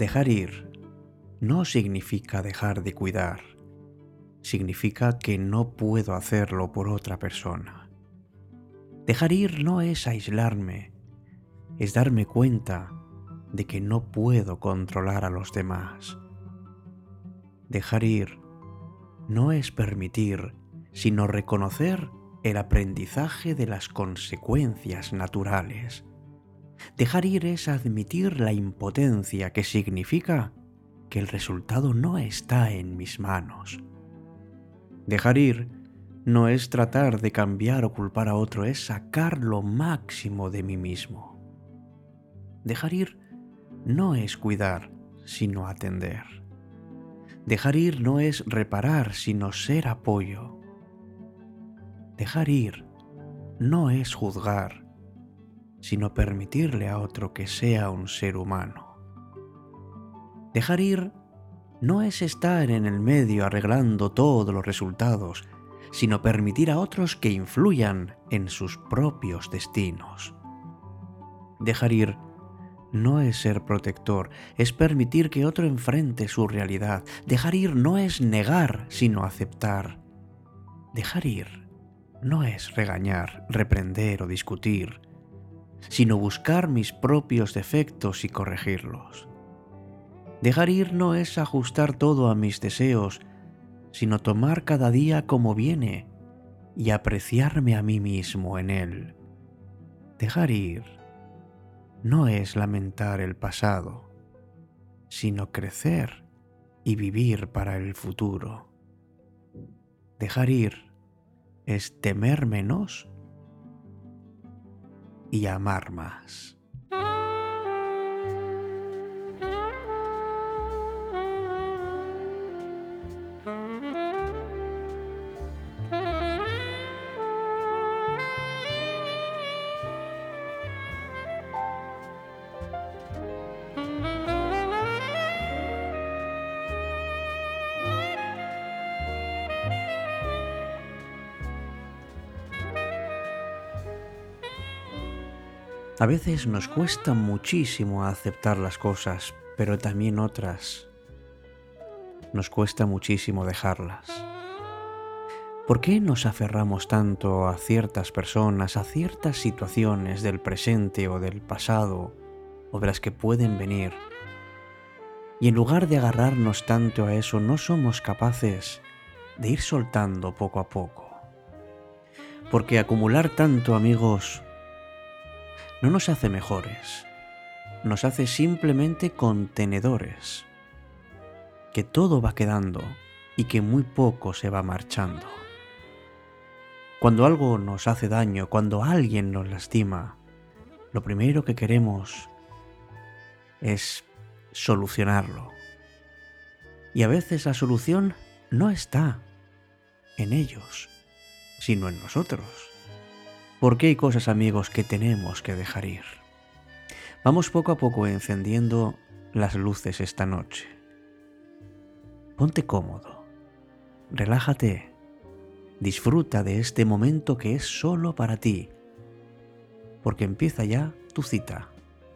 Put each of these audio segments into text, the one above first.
Dejar ir no significa dejar de cuidar, significa que no puedo hacerlo por otra persona. Dejar ir no es aislarme, es darme cuenta de que no puedo controlar a los demás. Dejar ir no es permitir, sino reconocer el aprendizaje de las consecuencias naturales. Dejar ir es admitir la impotencia, que significa que el resultado no está en mis manos. Dejar ir no es tratar de cambiar o culpar a otro, es sacar lo máximo de mí mismo. Dejar ir no es cuidar, sino atender. Dejar ir no es reparar, sino ser apoyo. Dejar ir no es juzgar, sino permitirle a otro que sea un ser humano. Dejar ir no es estar en el medio arreglando todos los resultados, sino permitir a otros que influyan en sus propios destinos. Dejar ir no es ser protector, es permitir que otro enfrente su realidad. Dejar ir no es negar, sino aceptar. Dejar ir no es regañar, reprender o discutir, sino buscar mis propios defectos y corregirlos. Dejar ir no es ajustar todo a mis deseos, sino tomar cada día como viene y apreciarme a mí mismo en él. Dejar ir no es lamentar el pasado, sino crecer y vivir para el futuro. Dejar ir es temer menos y amar más. A veces nos cuesta muchísimo aceptar las cosas, pero también otras nos cuesta muchísimo dejarlas. ¿Por qué nos aferramos tanto a ciertas personas, a ciertas situaciones del presente o del pasado, o de las que pueden venir? Y en lugar de agarrarnos tanto a eso, no somos capaces de ir soltando poco a poco. Porque acumular tanto, amigos, no nos hace mejores, nos hace simplemente contenedores, que todo va quedando y que muy poco se va marchando. Cuando algo nos hace daño, cuando alguien nos lastima, lo primero que queremos es solucionarlo. Y a veces la solución no está en ellos, sino en nosotros. Porque hay cosas, amigos, que tenemos que dejar ir. Vamos poco a poco encendiendo las luces esta noche. Ponte cómodo, relájate, disfruta de este momento que es solo para ti, porque empieza ya tu cita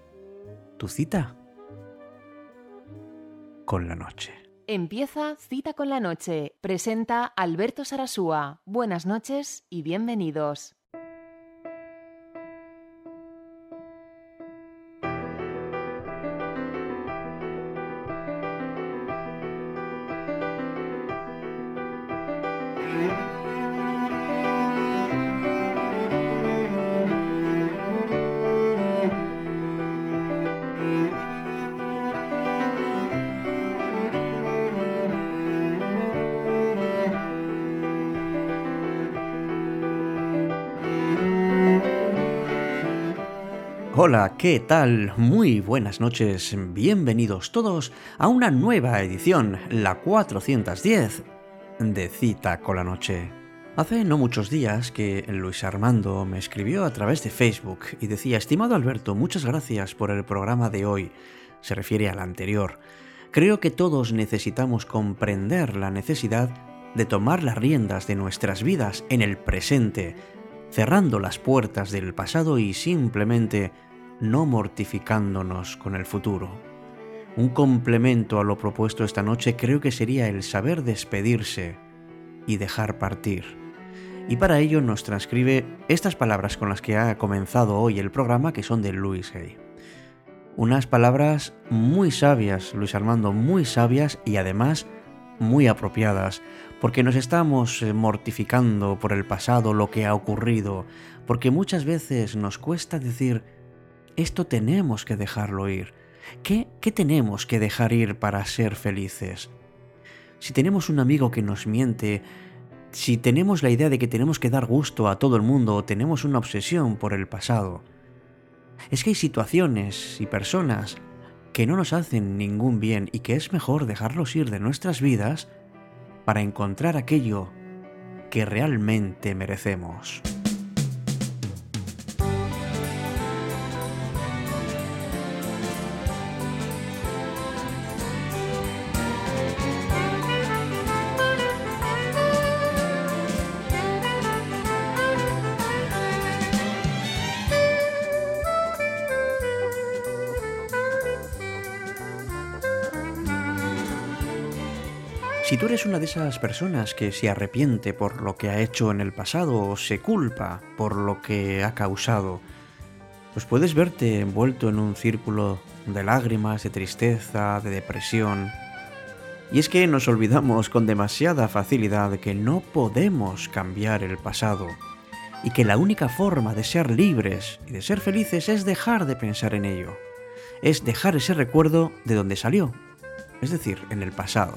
con la noche. Empieza Cita con la Noche. Presenta Alberto Sarasúa. Buenas noches y bienvenidos. Hola, ¿qué tal? Muy buenas noches, bienvenidos todos a una nueva edición, la 410 de Cita con la Noche. Hace no muchos días que Luis Armando me escribió a través de Facebook y decía: estimado Alberto, muchas gracias por el programa de hoy. Se refiere al anterior. Creo que todos necesitamos comprender la necesidad de tomar las riendas de nuestras vidas en el presente, cerrando las puertas del pasado y simplemente no mortificándonos con el futuro. Un complemento a lo propuesto esta noche creo que sería el saber despedirse y dejar partir. Y para ello nos transcribe estas palabras con las que ha comenzado hoy el programa, que son de Louis Hay. Unas palabras muy sabias, Luis Armando, muy sabias y además muy apropiadas, porque nos estamos mortificando por el pasado, lo que ha ocurrido, porque muchas veces nos cuesta decir, esto tenemos que dejarlo ir. ¿Qué tenemos que dejar ir para ser felices? Si tenemos un amigo que nos miente, si tenemos la idea de que tenemos que dar gusto a todo el mundo o tenemos una obsesión por el pasado, es que hay situaciones y personas que no nos hacen ningún bien y que es mejor dejarlos ir de nuestras vidas para encontrar aquello que realmente merecemos. Si tú eres una de esas personas que se arrepiente por lo que ha hecho en el pasado o se culpa por lo que ha causado, pues puedes verte envuelto en un círculo de lágrimas, de tristeza, de depresión. Y es que nos olvidamos con demasiada facilidad de que no podemos cambiar el pasado y que la única forma de ser libres y de ser felices es dejar de pensar en ello, es dejar ese recuerdo de donde salió, es decir, en el pasado.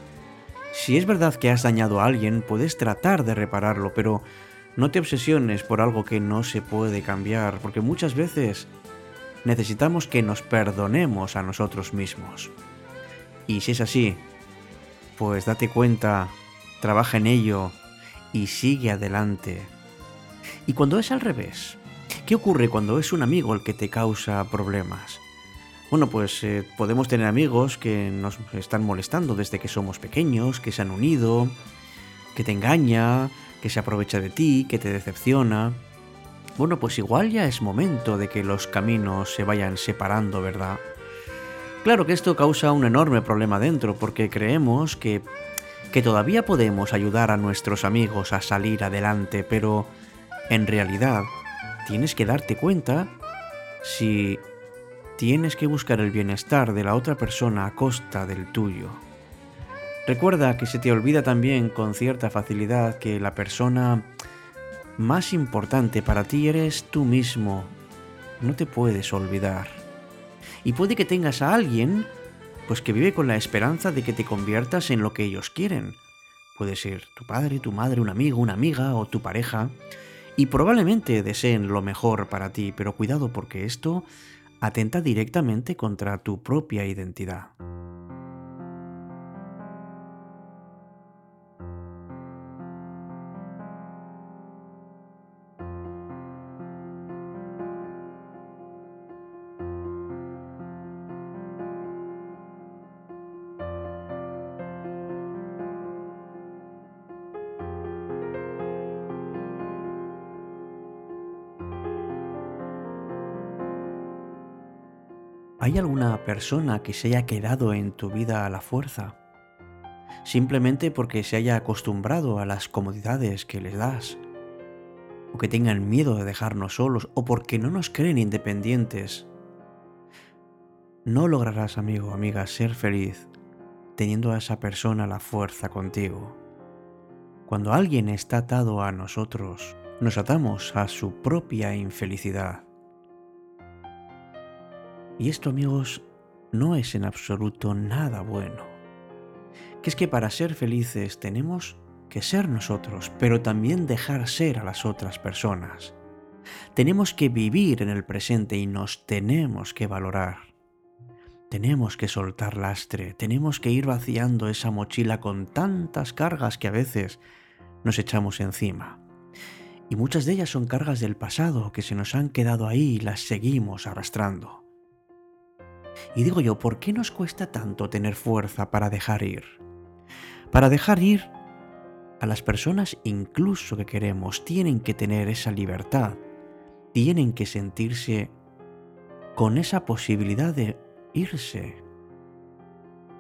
Si es verdad que has dañado a alguien, puedes tratar de repararlo, pero no te obsesiones por algo que no se puede cambiar, porque muchas veces necesitamos que nos perdonemos a nosotros mismos. Y si es así, pues date cuenta, trabaja en ello y sigue adelante. Y cuando es al revés, ¿qué ocurre cuando es un amigo el que te causa problemas? Bueno, pues podemos tener amigos que nos están molestando desde que somos pequeños, que se han unido, que te engaña, que se aprovecha de ti, que te decepciona. Bueno, pues igual ya es momento de que los caminos se vayan separando, ¿verdad? Claro que esto causa un enorme problema dentro, porque creemos que todavía podemos ayudar a nuestros amigos a salir adelante, pero en realidad tienes que darte cuenta si tienes que buscar el bienestar de la otra persona a costa del tuyo. Recuerda que se te olvida también con cierta facilidad que la persona más importante para ti eres tú mismo. No te puedes olvidar. Y puede que tengas a alguien pues que vive con la esperanza de que te conviertas en lo que ellos quieren. Puede ser tu padre, tu madre, un amigo, una amiga o tu pareja. Y probablemente deseen lo mejor para ti, pero cuidado porque esto atenta directamente contra tu propia identidad. ¿Hay alguna persona que se haya quedado en tu vida a la fuerza? Simplemente porque se haya acostumbrado a las comodidades que les das, o que tengan miedo de dejarnos solos, o porque no nos creen independientes. No lograrás, amigo o amiga, ser feliz teniendo a esa persona a la fuerza contigo. Cuando alguien está atado a nosotros, nos atamos a su propia infelicidad. Y esto, amigos, no es en absoluto nada bueno. Que es que para ser felices tenemos que ser nosotros, pero también dejar ser a las otras personas. Tenemos que vivir en el presente y nos tenemos que valorar. Tenemos que soltar lastre, tenemos que ir vaciando esa mochila con tantas cargas que a veces nos echamos encima. Y muchas de ellas son cargas del pasado que se nos han quedado ahí y las seguimos arrastrando. Y digo yo, ¿por qué nos cuesta tanto tener fuerza para dejar ir? Para dejar ir a las personas incluso que queremos, tienen que tener esa libertad, tienen que sentirse con esa posibilidad de irse,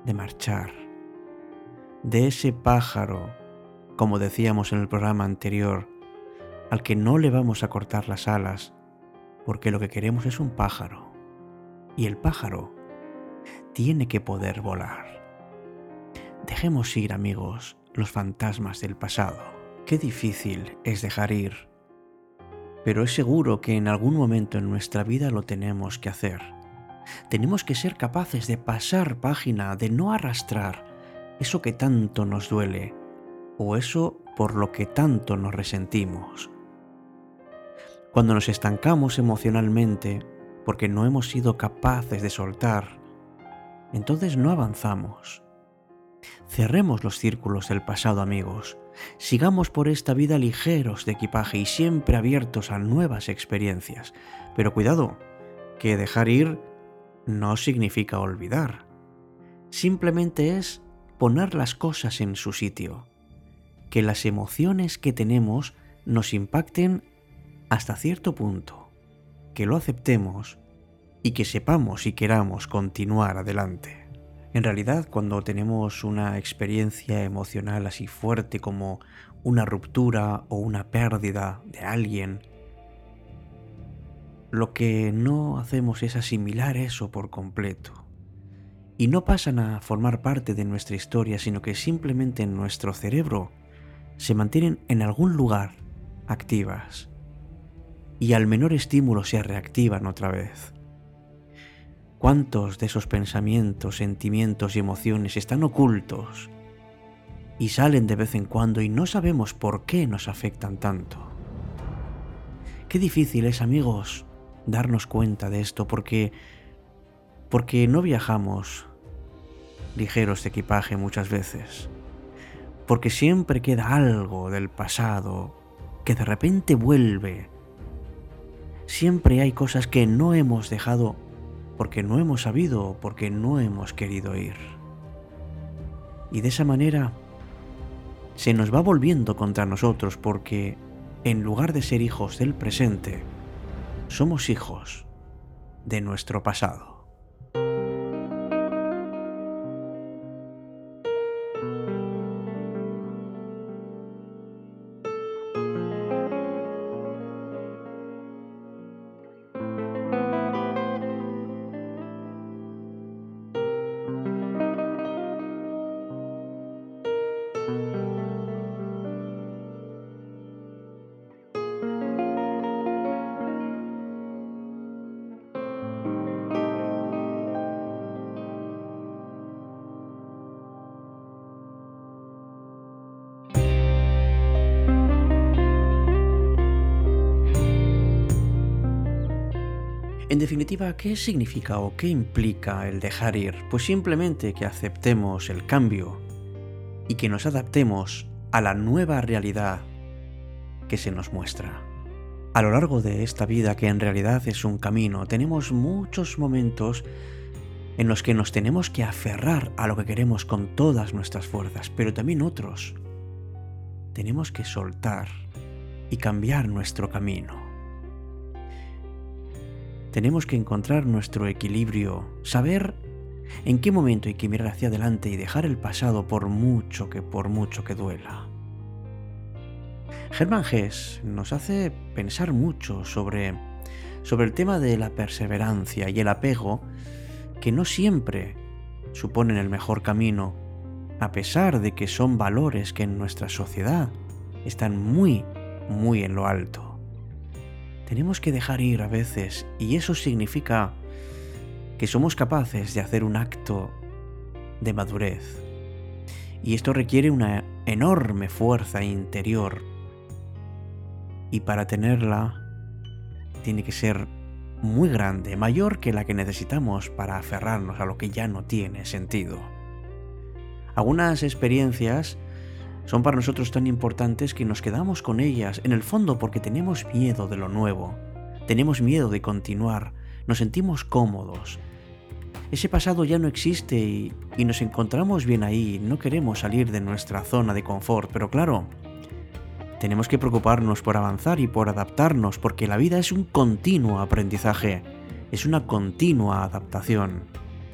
de marchar, de ese pájaro, como decíamos en el programa anterior, al que no le vamos a cortar las alas, porque lo que queremos es un pájaro, y el pájaro tiene que poder volar. Dejemos ir, amigos, los fantasmas del pasado. Qué difícil es dejar ir, pero es seguro que en algún momento en nuestra vida lo tenemos que hacer. Tenemos que ser capaces de pasar página, de no arrastrar eso que tanto nos duele o eso por lo que tanto nos resentimos. Cuando nos estancamos emocionalmente porque no hemos sido capaces de soltar, entonces no avanzamos. Cerremos los círculos del pasado, amigos. Sigamos por esta vida ligeros de equipaje y siempre abiertos a nuevas experiencias. Pero cuidado, que dejar ir no significa olvidar. Simplemente es poner las cosas en su sitio. Que las emociones que tenemos nos impacten hasta cierto punto. Que lo aceptemos y que sepamos y queramos continuar adelante. En realidad, cuando tenemos una experiencia emocional así fuerte como una ruptura o una pérdida de alguien, lo que no hacemos es asimilar eso por completo. Y no pasan a formar parte de nuestra historia, sino que simplemente en nuestro cerebro se mantienen en algún lugar activas. Y al menor estímulo se reactivan otra vez. ¿Cuántos de esos pensamientos, sentimientos y emociones están ocultos y salen de vez en cuando y no sabemos por qué nos afectan tanto? Qué difícil es, amigos, darnos cuenta de esto porque no viajamos ligeros de equipaje muchas veces, porque siempre queda algo del pasado que de repente vuelve. Siempre hay cosas que no hemos dejado porque no hemos sabido o porque no hemos querido ir. Y de esa manera se nos va volviendo contra nosotros porque en lugar de ser hijos del presente, somos hijos de nuestro pasado. En definitiva, ¿qué significa o qué implica el dejar ir? Pues simplemente que aceptemos el cambio y que nos adaptemos a la nueva realidad que se nos muestra. A lo largo de esta vida, que en realidad es un camino, tenemos muchos momentos en los que nos tenemos que aferrar a lo que queremos con todas nuestras fuerzas, pero también otros. Tenemos que soltar y cambiar nuestro camino. Tenemos que encontrar nuestro equilibrio, saber en qué momento hay que mirar hacia adelante y dejar el pasado por mucho que duela. Hermann Hesse nos hace pensar mucho sobre el tema de la perseverancia y el apego, que no siempre suponen el mejor camino, a pesar de que son valores que en nuestra sociedad están muy, muy en lo alto. Tenemos que dejar ir a veces, y eso significa que somos capaces de hacer un acto de madurez. Y esto requiere una enorme fuerza interior. Y para tenerla, tiene que ser muy grande, mayor que la que necesitamos para aferrarnos a lo que ya no tiene sentido. Algunas experiencias son para nosotros tan importantes que nos quedamos con ellas, en el fondo porque tenemos miedo de lo nuevo, tenemos miedo de continuar, nos sentimos cómodos. Ese pasado ya no existe y nos encontramos bien ahí, no queremos salir de nuestra zona de confort, pero claro, tenemos que preocuparnos por avanzar y por adaptarnos, porque la vida es un continuo aprendizaje, es una continua adaptación.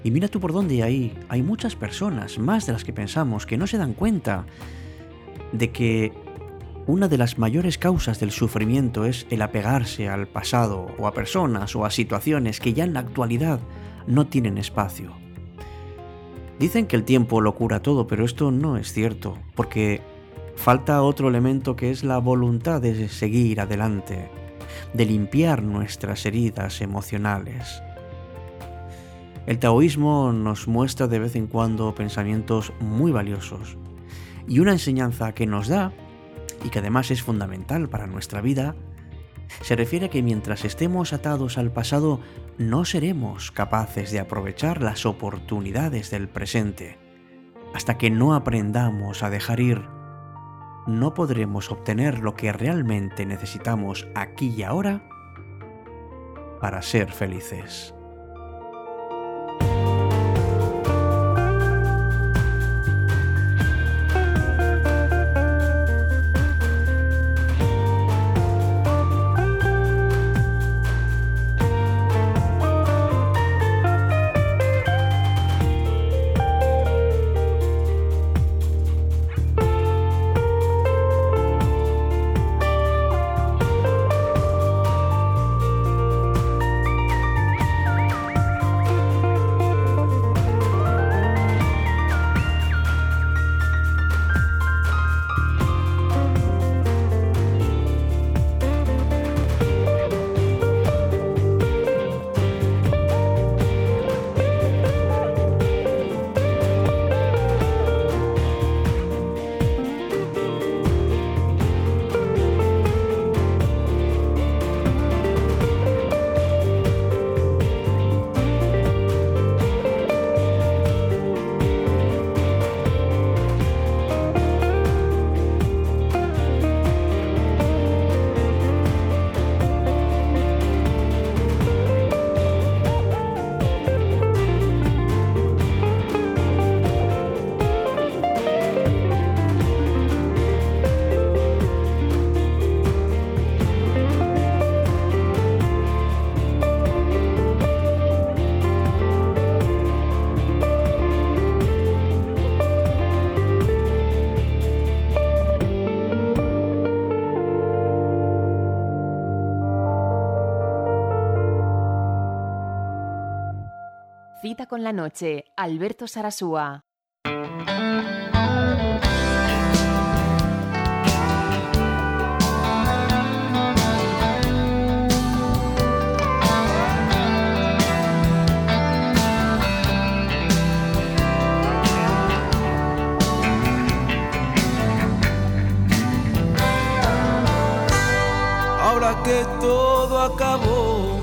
Y mira tú por dónde hay muchas personas, más de las que pensamos, que no se dan cuenta de que una de las mayores causas del sufrimiento es el apegarse al pasado o a personas o a situaciones que ya en la actualidad no tienen espacio. Dicen que el tiempo lo cura todo, pero esto no es cierto, porque falta otro elemento que es la voluntad de seguir adelante, de limpiar nuestras heridas emocionales. El taoísmo nos muestra de vez en cuando pensamientos muy valiosos y una enseñanza que nos da, y que además es fundamental para nuestra vida, se refiere a que mientras estemos atados al pasado no seremos capaces de aprovechar las oportunidades del presente. Hasta que no aprendamos a dejar ir, no podremos obtener lo que realmente necesitamos aquí y ahora para ser felices. Cita con la noche, Alberto Sarasúa. Ahora que todo acabó,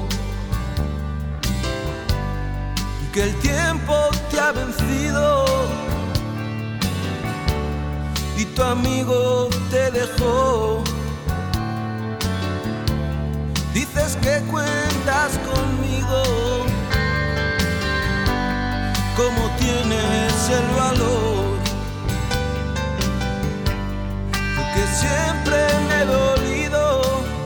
que el tiempo te ha vencido y tu amigo te dejó, dices que cuentas conmigo, ¿cómo tienes el valor? Porque siempre me he dolido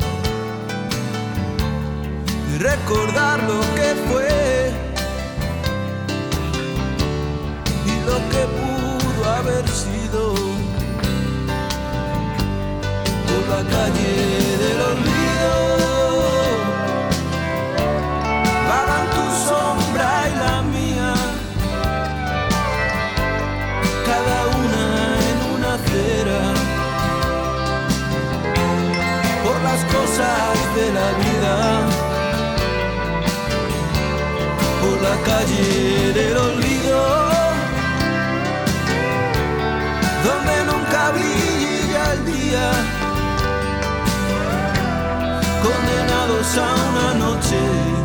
de recordar lo que fue, lo que pudo haber sido, por la calle del olvido vagan tu sombra y la mía, cada una en una acera, por las cosas de la vida, por la calle del olvido, donde nunca brilla el día, condenados a una noche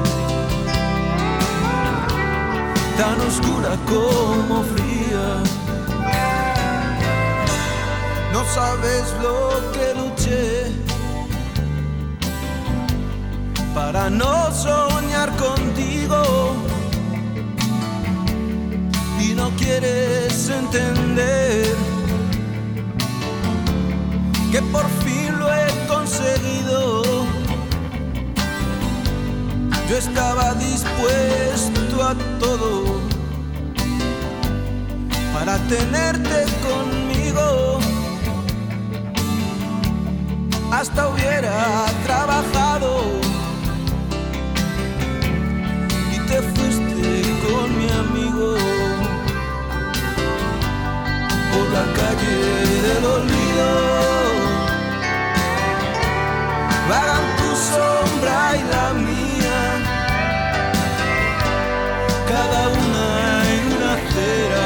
tan oscura como fría. No sabes lo que luché para no soñar contigo, y no quieres entender que por fin lo he conseguido. Yo estaba dispuesto a todo para tenerte conmigo. Hasta hubiera trabajado y te fuiste con mi amigo por la calle del olvido. Vagan tu sombra y la mía, cada una en una acera,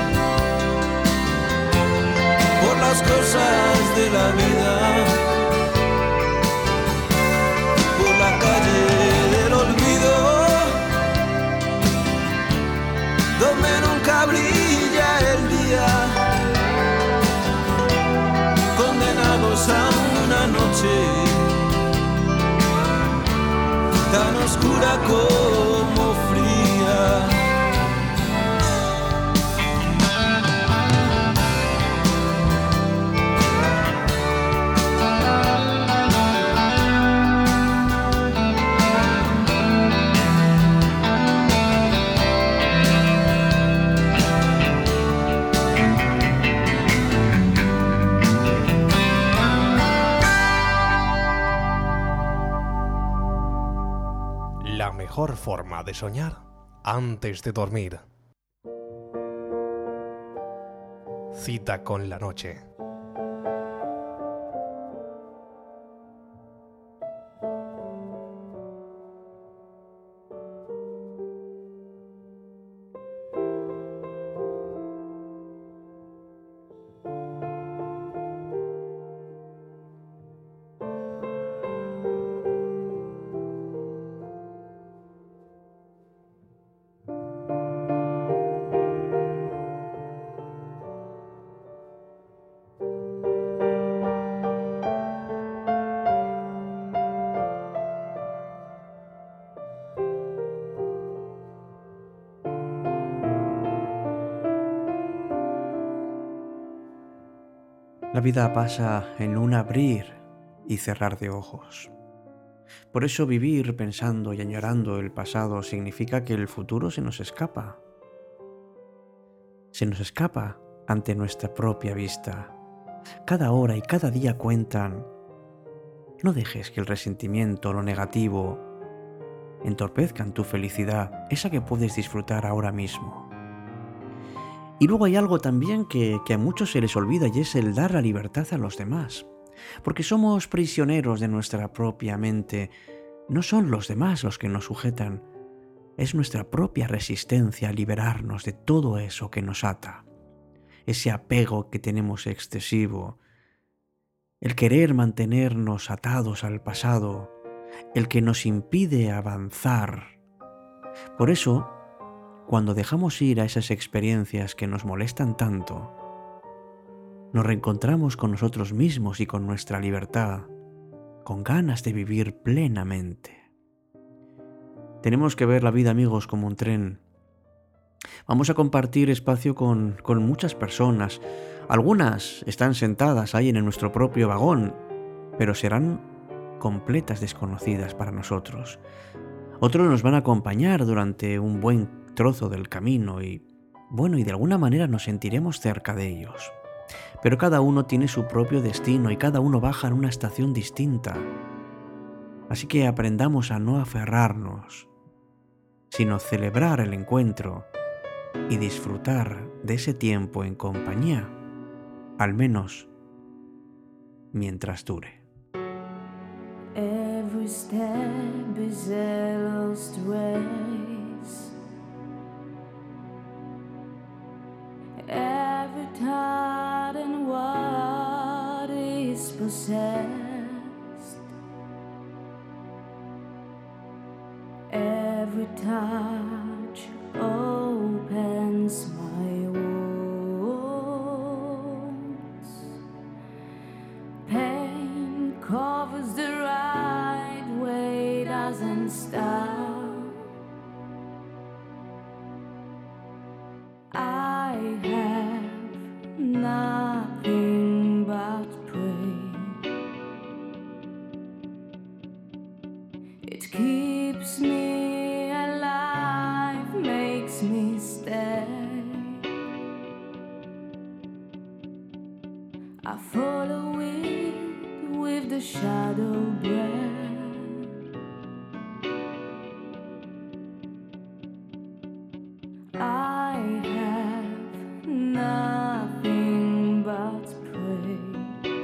por las cosas de la vida, por la calle del olvido, donde nunca brilla el día, condenados a una noche tan oscura como fría. La mejor forma de soñar antes de dormir. Cita con la noche. La vida pasa en un abrir y cerrar de ojos. Por eso vivir pensando y añorando el pasado significa que el futuro se nos escapa. Se nos escapa ante nuestra propia vista. Cada hora y cada día cuentan. No dejes que el resentimiento o lo negativo entorpezcan tu felicidad, esa que puedes disfrutar ahora mismo. Y luego hay algo también que a muchos se les olvida, y es el dar la libertad a los demás. Porque somos prisioneros de nuestra propia mente. No son los demás los que nos sujetan. Es nuestra propia resistencia a liberarnos de todo eso que nos ata. Ese apego que tenemos excesivo. El querer mantenernos atados al pasado. El que nos impide avanzar. Por eso, cuando dejamos ir a esas experiencias que nos molestan tanto, nos reencontramos con nosotros mismos y con nuestra libertad, con ganas de vivir plenamente. Tenemos que ver la vida, amigos, como un tren. Vamos a compartir espacio con muchas personas. Algunas están sentadas ahí en nuestro propio vagón, pero serán completas desconocidas para nosotros. Otros nos van a acompañar durante un buen trozo del camino y de alguna manera nos sentiremos cerca de ellos. Pero cada uno tiene su propio destino y cada uno baja en una estación distinta. Así que aprendamos a no aferrarnos, sino celebrar el encuentro y disfrutar de ese tiempo en compañía, al menos mientras dure. Every step is a lost race. Every thought and what is possessed. Every touch opens my wounds. Pain covers the right way, doesn't stop. I have nothing but pray. It keeps me alive, makes me stay. I follow it with the shadow breath. I have nothing but pray.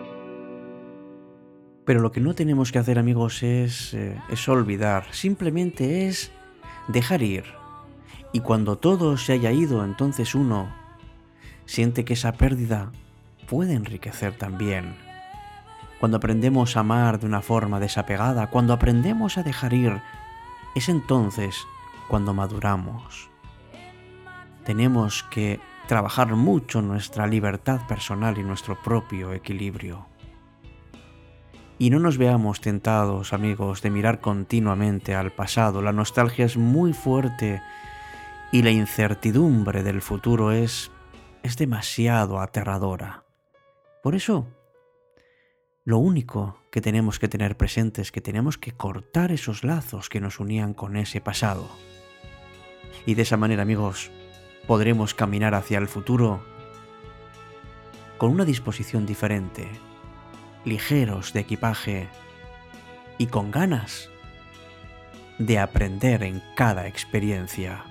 Pero lo que no tenemos que hacer, amigos, es olvidar. Simplemente es dejar ir. Y cuando todo se haya ido, entonces uno siente que esa pérdida puede enriquecer también. Cuando aprendemos a amar de una forma desapegada, cuando aprendemos a dejar ir, es entonces cuando maduramos. Tenemos que trabajar mucho nuestra libertad personal y nuestro propio equilibrio. Y no nos veamos tentados, amigos, de mirar continuamente al pasado. La nostalgia es muy fuerte y la incertidumbre del futuro es demasiado aterradora. Por eso, lo único que tenemos que tener presente es que tenemos que cortar esos lazos que nos unían con ese pasado. Y de esa manera, amigos, podremos caminar hacia el futuro con una disposición diferente, ligeros de equipaje y con ganas de aprender en cada experiencia.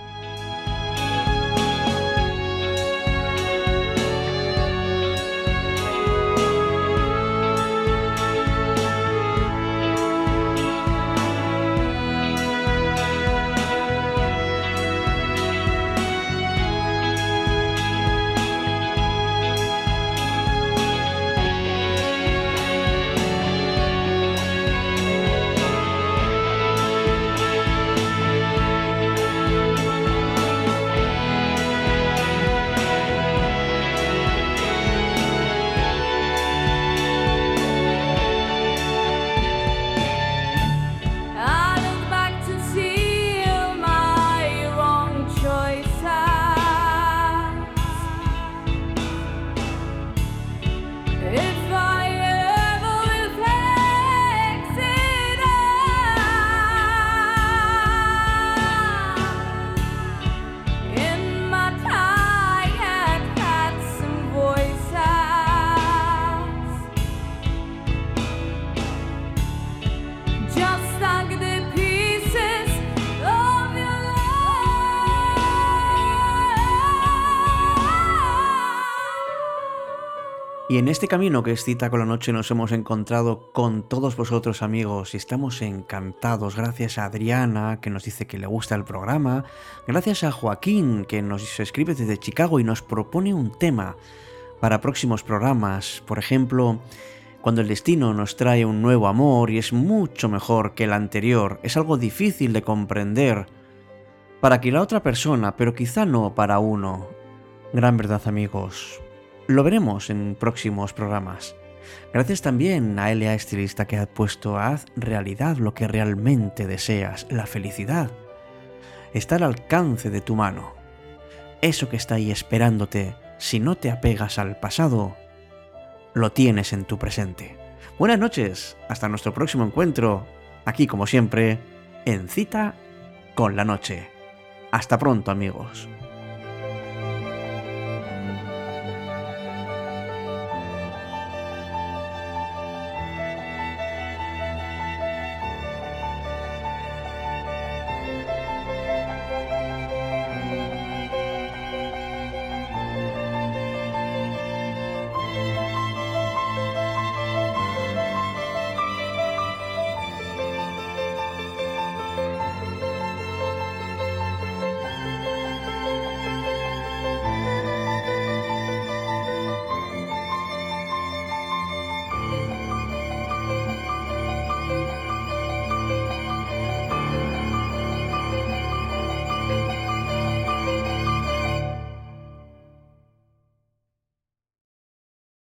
Y en este camino que es Cita con la Noche nos hemos encontrado con todos vosotros, amigos, y estamos encantados. Gracias a Adriana, que nos dice que le gusta el programa. Gracias a Joaquín, que nos escribe desde Chicago y nos propone un tema para próximos programas. Por ejemplo, cuando el destino nos trae un nuevo amor y es mucho mejor que el anterior. Es algo difícil de comprender para que la otra persona, pero quizá no para uno. Gran verdad, amigos. Lo veremos en próximos programas. Gracias también a Elia Estilista, que ha puesto haz realidad lo que realmente deseas. La felicidad está al alcance de tu mano. Eso que está ahí esperándote, si no te apegas al pasado, lo tienes en tu presente. Buenas noches, hasta nuestro próximo encuentro, aquí como siempre, en Cita con la Noche. Hasta pronto, amigos.